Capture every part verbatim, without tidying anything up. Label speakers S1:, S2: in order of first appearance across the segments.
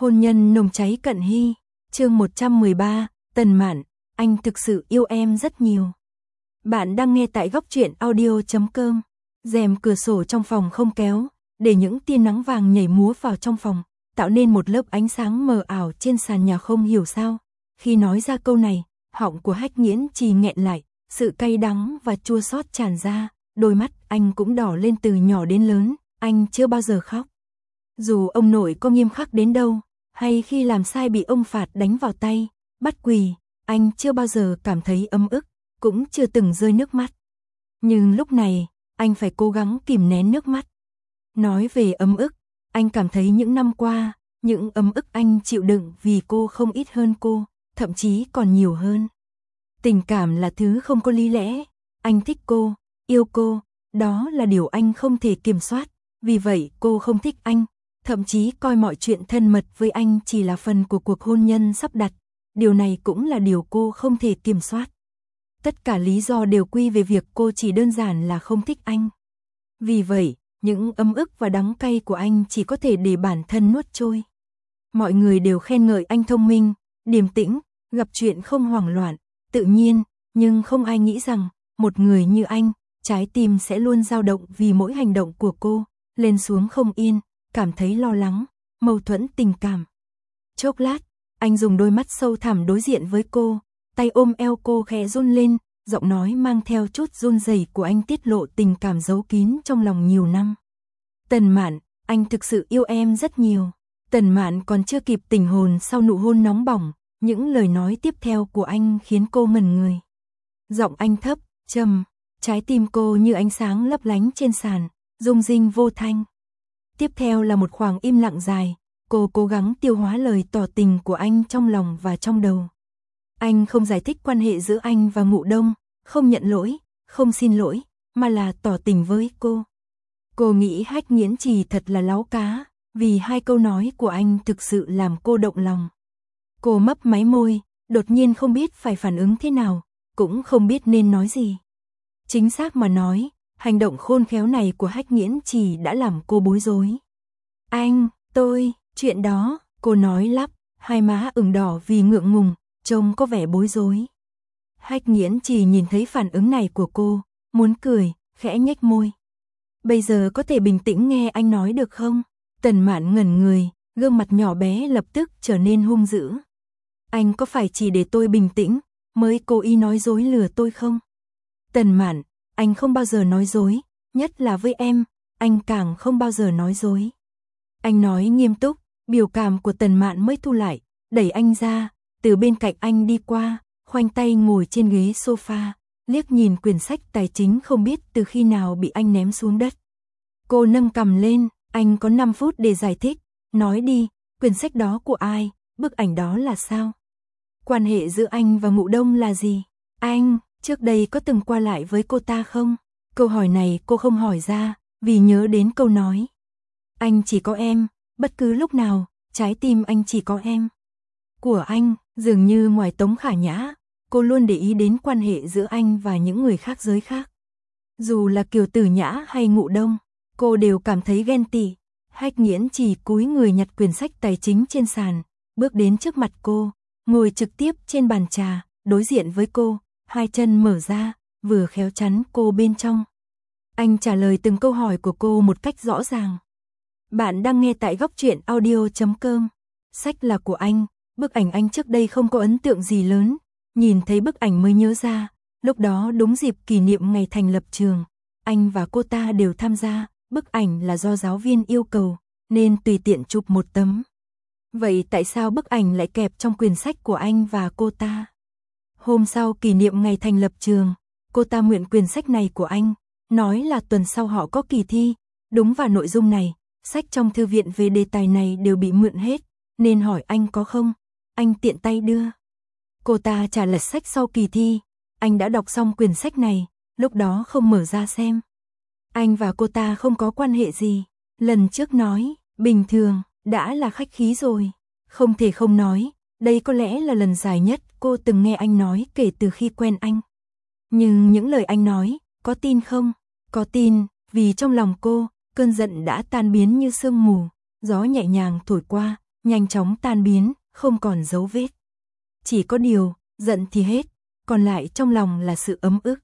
S1: Hôn nhân nồng cháy cận hy, chương một trăm mười ba, Tần Mạn, anh thực sự yêu em rất nhiều. Bạn đang nghe tại góc truyện audio chấm com. Rèm cửa sổ trong phòng không kéo, để những tia nắng vàng nhảy múa vào trong phòng, tạo nên một lớp ánh sáng mờ ảo trên sàn nhà. Không hiểu sao, khi nói ra câu này, họng của Hách Nghiễn Trì nghẹn lại, sự cay đắng và chua xót tràn ra, đôi mắt anh cũng đỏ lên. Từ nhỏ đến lớn, anh chưa bao giờ khóc. Dù ông nội có nghiêm khắc đến đâu, hay khi làm sai bị ông phạt đánh vào tay, bắt quỳ, anh chưa bao giờ cảm thấy ấm ức, cũng chưa từng rơi nước mắt. Nhưng lúc này, anh phải cố gắng kìm nén nước mắt. Nói về ấm ức, anh cảm thấy những năm qua, những ấm ức anh chịu đựng vì cô không ít hơn cô, thậm chí còn nhiều hơn. Tình cảm là thứ không có lý lẽ, anh thích cô, yêu cô, đó là điều anh không thể kiểm soát, vì vậy cô không thích anh, thậm chí coi mọi chuyện thân mật với anh chỉ là phần của cuộc hôn nhân sắp đặt, điều này cũng là điều cô không thể kiểm soát. Tất cả lý do đều quy về việc cô chỉ đơn giản là không thích anh. Vì vậy, những ấm ức và đắng cay của anh chỉ có thể để bản thân nuốt trôi. Mọi người đều khen ngợi anh thông minh, điềm tĩnh, gặp chuyện không hoảng loạn, tự nhiên, nhưng không ai nghĩ rằng, một người như anh, trái tim sẽ luôn dao động vì mỗi hành động của cô, lên xuống không yên, cảm thấy lo lắng, mâu thuẫn tình cảm. Chốc lát, anh dùng đôi mắt sâu thẳm đối diện với cô, tay ôm eo cô khẽ run lên, giọng nói mang theo chút run rẩy của anh tiết lộ tình cảm giấu kín trong lòng nhiều năm. Tần Mạn, anh thực sự yêu em rất nhiều. Tần Mạn còn chưa kịp tỉnh hồn sau nụ hôn nóng bỏng, những lời nói tiếp theo của anh khiến cô ngẩn người. Giọng anh thấp, trầm, trái tim cô như ánh sáng lấp lánh trên sàn, rung rinh vô thanh. Tiếp theo là một khoảng im lặng dài, cô cố gắng tiêu hóa lời tỏ tình của anh trong lòng và trong đầu. Anh không giải thích quan hệ giữa anh và Ngụ Đông, không nhận lỗi, không xin lỗi, mà là tỏ tình với cô. Cô nghĩ Hách Nghiễn Trì thật là láo cá, vì hai câu nói của anh thực sự làm cô động lòng. Cô mấp máy môi, đột nhiên không biết phải phản ứng thế nào, cũng không biết nên nói gì. Chính xác mà nói, hành động khôn khéo này của Hách Nghiễn Trì đã làm cô bối rối. Anh, tôi, chuyện đó, cô nói lắp, hai má ửng đỏ vì ngượng ngùng, trông có vẻ bối rối. Hách Nghiễn Trì nhìn thấy phản ứng này của cô, muốn cười, khẽ nhếch môi. Bây giờ có thể bình tĩnh nghe anh nói được không? Tần Mạn ngẩn người, gương mặt nhỏ bé lập tức trở nên hung dữ. Anh có phải chỉ để tôi bình tĩnh, mới cố ý nói dối lừa tôi không? Tần Mạn, anh không bao giờ nói dối, nhất là với em, anh càng không bao giờ nói dối. Anh nói nghiêm túc, biểu cảm của Tần Mạn mới thu lại, đẩy anh ra, từ bên cạnh anh đi qua, khoanh tay ngồi trên ghế sofa, liếc nhìn quyển sách tài chính không biết từ khi nào bị anh ném xuống đất. Cô nâng cằm lên, anh có năm phút để giải thích, nói đi, quyển sách đó của ai, bức ảnh đó là sao? Quan hệ giữa anh và Ngụ Đông là gì? Anh, trước đây có từng qua lại với cô ta không? Câu hỏi này cô không hỏi ra, vì nhớ đến câu nói. Anh chỉ có em, bất cứ lúc nào, trái tim anh chỉ có em. Của anh, dường như ngoài Tống Khả Nhã, cô luôn để ý đến quan hệ giữa anh và những người khác giới khác. Dù là Kiều Tử Nhã hay Ngụ Đông, cô đều cảm thấy ghen tị. Hách Nghiễn Trì cúi người nhặt quyển sách tài chính trên sàn, bước đến trước mặt cô, ngồi trực tiếp trên bàn trà, đối diện với cô, hai chân mở ra, vừa khéo chắn cô bên trong. Anh trả lời từng câu hỏi của cô một cách rõ ràng. Bạn đang nghe tại góc truyện audio chấm com. Sách là của anh, bức ảnh anh trước đây không có ấn tượng gì lớn, nhìn thấy bức ảnh mới nhớ ra, lúc đó đúng dịp kỷ niệm ngày thành lập trường, anh và cô ta đều tham gia, bức ảnh là do giáo viên yêu cầu, nên tùy tiện chụp một tấm. Vậy tại sao bức ảnh lại kẹp trong quyển sách của anh và cô ta? Hôm sau kỷ niệm ngày thành lập trường, cô ta mượn quyển sách này của anh, nói là tuần sau họ có kỳ thi, đúng vào nội dung này, sách trong thư viện về đề tài này đều bị mượn hết, nên hỏi anh có không, anh tiện tay đưa. Cô ta trả lật sách sau kỳ thi, anh đã đọc xong quyển sách này, lúc đó không mở ra xem. Anh và cô ta không có quan hệ gì, lần trước nói, bình thường, đã là khách khí rồi, không thể không nói, đây có lẽ là lần dài nhất cô từng nghe anh nói kể từ khi quen anh. Nhưng những lời anh nói, có tin không? Có tin, vì trong lòng cô, cơn giận đã tan biến như sương mù, gió nhẹ nhàng thổi qua, nhanh chóng tan biến, không còn dấu vết. Chỉ có điều, giận thì hết, còn lại trong lòng là sự ấm ức.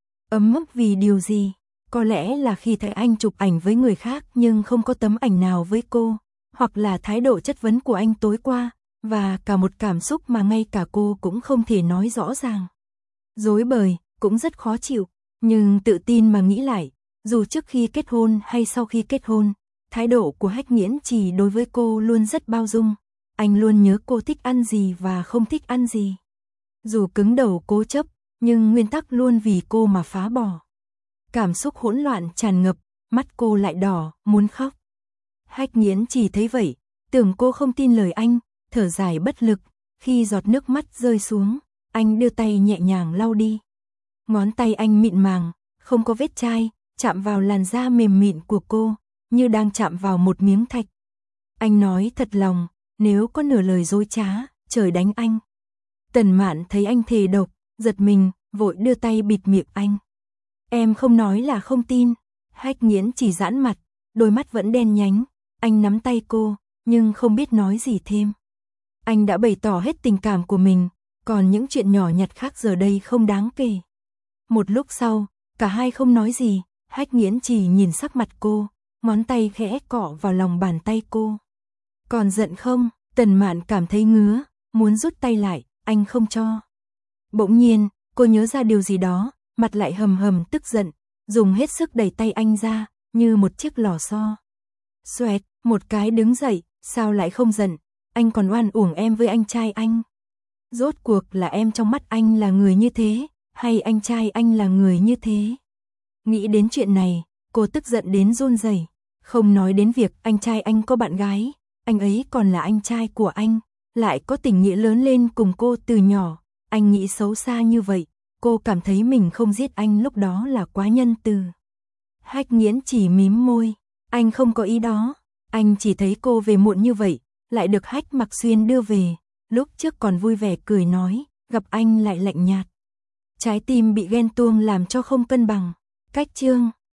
S1: Ấm ức vì điều gì? Có lẽ là khi thấy anh chụp ảnh với người khác nhưng không có tấm ảnh nào với cô, hoặc là thái độ chất vấn của anh tối qua, và cả một cảm xúc mà ngay cả cô cũng không thể nói rõ ràng. Rối bời, cũng rất khó chịu, nhưng tự tin mà nghĩ lại, dù trước khi kết hôn hay sau khi kết hôn, thái độ của Hách Nghiễn Trì đối với cô luôn rất bao dung. Anh luôn nhớ cô thích ăn gì và không thích ăn gì. Dù cứng đầu cố chấp, nhưng nguyên tắc luôn vì cô mà phá bỏ. Cảm xúc hỗn loạn tràn ngập, mắt cô lại đỏ, muốn khóc. Hách Nghiễn Trì thấy vậy, tưởng cô không tin lời anh, thở dài bất lực, khi giọt nước mắt rơi xuống, anh đưa tay nhẹ nhàng lau đi. Ngón tay anh mịn màng, không có vết chai, chạm vào làn da mềm mịn của cô, như đang chạm vào một miếng thạch. Anh nói thật lòng, nếu có nửa lời dối trá, trời đánh anh. Tần Mạn thấy anh thề độc, giật mình, vội đưa tay bịt miệng anh. Em không nói là không tin. Hách Nghiễn Trì giãn mặt, đôi mắt vẫn đen nhánh. Anh nắm tay cô, nhưng không biết nói gì thêm. Anh đã bày tỏ hết tình cảm của mình, còn những chuyện nhỏ nhặt khác giờ đây không đáng kể. Một lúc sau, cả hai không nói gì, Hách Nghiễn Trì nhìn sắc mặt cô, ngón tay khẽ cọ vào lòng bàn tay cô. Còn giận không? Tần Mạn cảm thấy ngứa, muốn rút tay lại, anh không cho. Bỗng nhiên, cô nhớ ra điều gì đó, mặt lại hầm hầm tức giận, dùng hết sức đẩy tay anh ra, như một chiếc lò xo. Xoẹt, một cái đứng dậy, sao lại không giận, anh còn oan uổng em với anh trai anh. Rốt cuộc là em trong mắt anh là người như thế, hay anh trai anh là người như thế? Nghĩ đến chuyện này, cô tức giận đến run rẩy, không nói đến việc anh trai anh có bạn gái, anh ấy còn là anh trai của anh, lại có tình nghĩa lớn lên cùng cô từ nhỏ, anh nghĩ xấu xa như vậy, cô cảm thấy mình không giết anh lúc đó là quá nhân từ. Hách Nghiễn Trì mím môi, anh không có ý đó, anh chỉ thấy cô về muộn như vậy, lại được Hách Mặc Xuyên đưa về, lúc trước còn vui vẻ cười nói, gặp anh lại lạnh nhạt. Trái tim bị ghen tuông làm cho không cân bằng. Cách chương